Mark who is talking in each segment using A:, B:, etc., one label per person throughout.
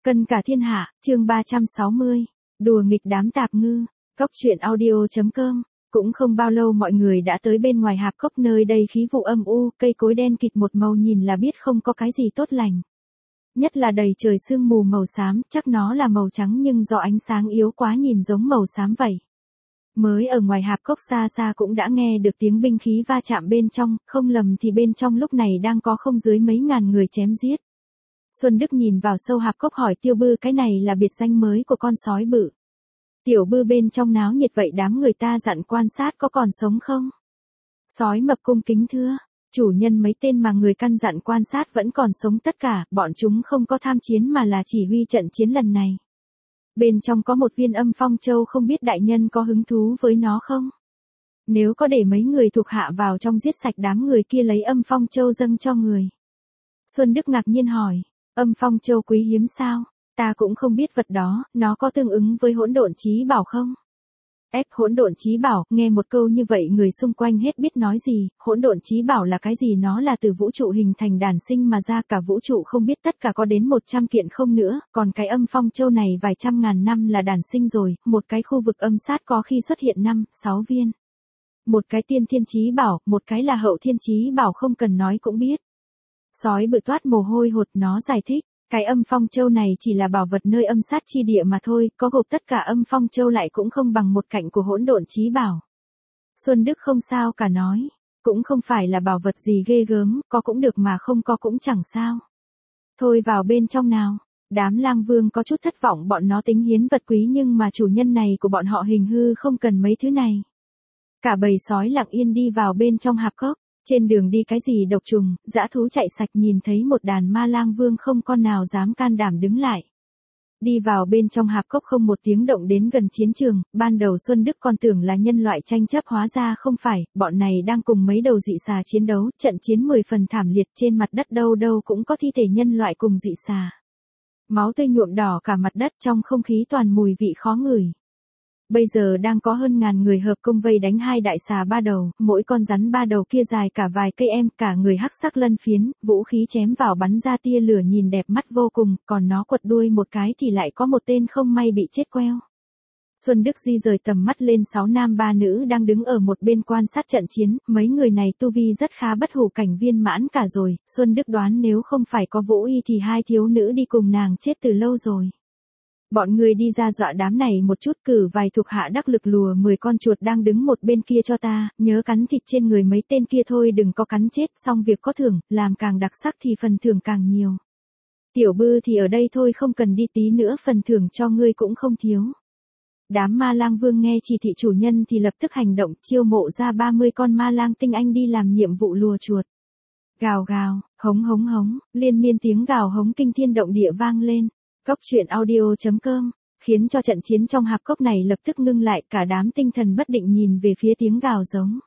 A: Cân cả thiên hạ, chương 360. Đùa nghịch đám tạp ngư. Cốc truyện audio.com. Cũng không bao lâu mọi người đã tới bên ngoài hạp cốc nơi đây khí vụ âm u, cây cối đen kịt một màu nhìn là biết không có cái gì tốt lành. Nhất là đầy trời sương mù màu xám, chắc nó là màu trắng nhưng do ánh sáng yếu quá nhìn giống màu xám vậy. Mới ở ngoài hạp cốc xa xa cũng đã nghe được tiếng binh khí va chạm bên trong, không lầm thì bên trong lúc này đang có không dưới mấy ngàn người chém giết. Xuân Đức nhìn vào sâu hạp cốc hỏi Tiêu Bư cái này là biệt danh mới của con sói bự. Tiểu Bư bên trong náo nhiệt vậy đám người ta dặn quan sát có còn sống không? Sói mập cung kính thưa, chủ nhân mấy tên mà người căn dặn quan sát vẫn còn sống tất cả, bọn chúng không có tham chiến mà là chỉ huy trận chiến lần này. Bên trong có một viên âm phong châu không biết đại nhân có hứng thú với nó không? Nếu có để mấy người thuộc hạ vào trong giết sạch đám người kia lấy âm phong châu dâng cho người. Xuân Đức ngạc nhiên hỏi, âm phong châu quý hiếm sao? Ta cũng không biết vật đó, nó có tương ứng với hỗn độn chí bảo không? Hỗn độn chí bảo, nghe một câu như vậy người xung quanh hết biết nói gì, hỗn độn chí bảo là cái gì, nó là từ vũ trụ hình thành đản sinh mà ra, cả vũ trụ không biết tất cả có đến 100 kiện không nữa, còn cái âm phong châu này vài trăm ngàn năm là đản sinh rồi, một cái khu vực âm sát có khi xuất hiện 5-6 viên. Một cái tiên thiên chí bảo, một cái là hậu thiên chí bảo không cần nói cũng biết. Sói bự toát mồ hôi hột nó giải thích. Cái âm phong châu này chỉ là bảo vật nơi âm sát chi địa mà thôi, có gộp tất cả âm phong châu lại cũng không bằng một cạnh của hỗn độn chí bảo. Xuân Đức không sao cả nói, cũng không phải là bảo vật gì ghê gớm, có cũng được mà không có cũng chẳng sao. Thôi vào bên trong nào, đám lang vương có chút thất vọng bọn nó tính hiến vật quý nhưng mà chủ nhân này của bọn họ hình hư không cần mấy thứ này. Cả bầy sói lặng yên đi vào bên trong hạp cốc. Trên đường đi cái gì độc trùng, dã thú chạy sạch nhìn thấy một đàn ma lang vương không con nào dám can đảm đứng lại. Đi vào bên trong hạp cốc không một tiếng động đến gần chiến trường, ban đầu Xuân Đức còn tưởng là nhân loại tranh chấp hóa ra không phải, bọn này đang cùng mấy đầu dị xà chiến đấu, trận chiến 10 phần thảm liệt trên mặt đất đâu đâu cũng có thi thể nhân loại cùng dị xà. Máu tươi nhuộm đỏ cả mặt đất trong không khí toàn mùi vị khó ngửi. Bây giờ đang có hơn ngàn người hợp công vây đánh hai đại xà ba đầu, mỗi con rắn ba đầu kia dài cả vài cây em, cả người hắc sắc lân phiến, vũ khí chém vào bắn ra tia lửa nhìn đẹp mắt vô cùng, còn nó quật đuôi một cái thì lại có một tên không may bị chết queo. Xuân Đức di rời tầm mắt lên 6 nam 3 nữ đang đứng ở một bên quan sát trận chiến, mấy người này tu vi rất khá bất hủ cảnh viên mãn cả rồi, Xuân Đức đoán nếu không phải có Vũ Y thì hai thiếu nữ đi cùng nàng chết từ lâu rồi. Bọn người đi ra dọa đám này một chút, cử vài thuộc hạ đắc lực lùa 10 con chuột đang đứng một bên kia cho ta, nhớ cắn thịt trên người mấy tên kia thôi đừng có cắn chết, xong việc có thưởng, làm càng đặc sắc thì phần thưởng càng nhiều. Tiểu Bư thì ở đây thôi không cần đi, tí nữa phần thưởng cho ngươi cũng không thiếu. Đám ma lang vương nghe chỉ thị chủ nhân thì lập tức hành động, chiêu mộ ra 30 con ma lang tinh anh đi làm nhiệm vụ lùa chuột. Gào gào, hống hống hống, liên miên tiếng gào hống kinh thiên động địa vang lên. Cốc truyện audio.com, khiến cho trận chiến trong hạp cốc này lập tức ngưng lại, cả đám tinh thần bất định nhìn về phía tiếng gào giống.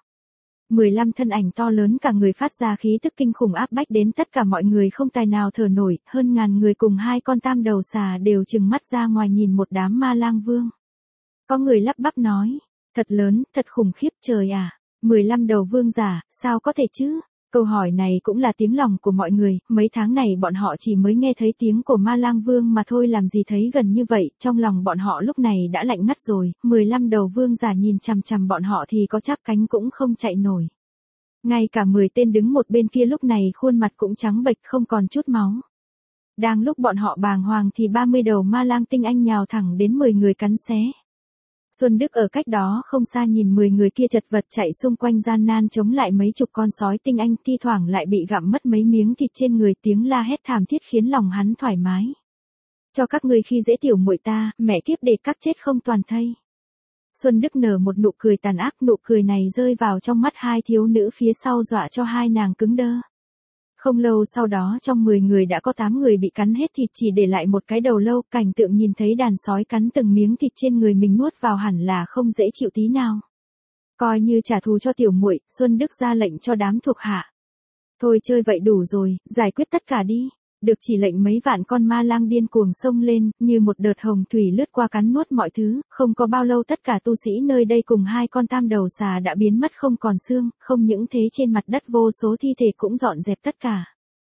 A: 15 thân ảnh to lớn cả người phát ra khí tức kinh khủng áp bách đến tất cả mọi người không tài nào thở nổi, hơn ngàn người cùng hai con tam đầu xà đều trừng mắt ra ngoài nhìn một đám ma lang vương. Có người lắp bắp nói, thật lớn, thật khủng khiếp trời à, 15 đầu vương giả, sao có thể chứ? Câu hỏi này cũng là tiếng lòng của mọi người, mấy tháng này bọn họ chỉ mới nghe thấy tiếng của ma lang vương mà thôi làm gì thấy gần như vậy, trong lòng bọn họ lúc này đã lạnh ngắt rồi, 15 đầu vương giả nhìn chằm chằm bọn họ thì có chắp cánh cũng không chạy nổi. Ngay cả 10 tên đứng một bên kia lúc này khuôn mặt cũng trắng bệch không còn chút máu. Đang lúc bọn họ bàng hoàng thì 30 đầu ma lang tinh anh nhào thẳng đến 10 người cắn xé. Xuân Đức ở cách đó không xa nhìn 10 người kia chật vật chạy xung quanh gian nan chống lại mấy chục con sói tinh anh, thi thoảng lại bị gặm mất mấy miếng thịt trên người, tiếng la hét thảm thiết khiến lòng hắn thoải mái. Cho các ngươi khi dễ tiểu muội ta, mẹ kiếp để các chết không toàn thây. Xuân Đức nở một nụ cười tàn ác, nụ cười này rơi vào trong mắt hai thiếu nữ phía sau dọa cho hai nàng cứng đơ. Không lâu sau đó trong 10 người đã có 8 người bị cắn hết thịt chỉ để lại một cái đầu lâu, cảnh tượng nhìn thấy đàn sói cắn từng miếng thịt trên người mình nuốt vào hẳn là không dễ chịu tí nào. Coi như trả thù cho tiểu muội, Xuân Đức ra lệnh cho đám thuộc hạ. Thôi chơi vậy đủ rồi, giải quyết tất cả đi. Được chỉ lệnh mấy vạn con ma lang điên cuồng xông lên, như một đợt hồng thủy lướt qua cắn nuốt mọi thứ, không có bao lâu tất cả tu sĩ nơi đây cùng hai con tam đầu xà đã biến mất không còn xương, không những thế trên mặt đất vô số thi thể cũng dọn dẹp tất cả.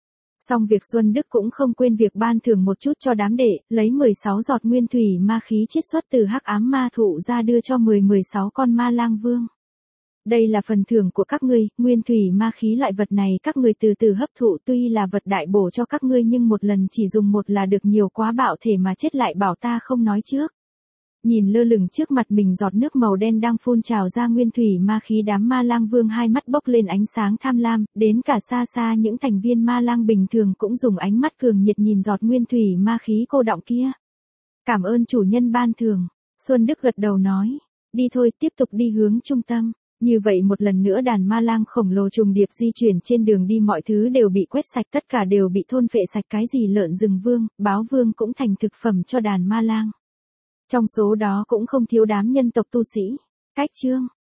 A: Xong việc Xuân Đức cũng không quên việc ban thưởng một chút cho đám đệ, lấy 16 giọt nguyên thủy ma khí chiết xuất từ hắc ám ma thụ ra đưa cho 16 con ma lang vương. Đây là phần thưởng của các ngươi, nguyên thủy ma khí loại vật này các ngươi từ từ hấp thụ, tuy là vật đại bổ cho các ngươi nhưng một lần chỉ dùng một là được, nhiều quá bạo thể mà chết lại bảo ta không nói trước. Nhìn lơ lửng trước mặt mình giọt nước màu đen đang phun trào ra nguyên thủy ma khí, đám ma lang vương hai mắt bốc lên ánh sáng tham lam, đến cả xa xa những thành viên ma lang bình thường cũng dùng ánh mắt cường nhiệt nhìn giọt nguyên thủy ma khí cô đọng kia. Cảm ơn chủ nhân ban thưởng, Xuân Đức gật đầu nói, đi thôi, tiếp tục đi hướng trung tâm. Như vậy một lần nữa đàn ma lang khổng lồ trùng điệp di chuyển trên đường đi, mọi thứ đều bị quét sạch, tất cả đều bị thôn phệ sạch, cái gì lợn rừng vương, báo vương cũng thành thực phẩm cho đàn ma lang. Trong số đó cũng không thiếu đám nhân tộc tu sĩ. Cách chương